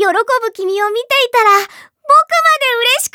喜ぶ君を見ていたら僕まで嬉しく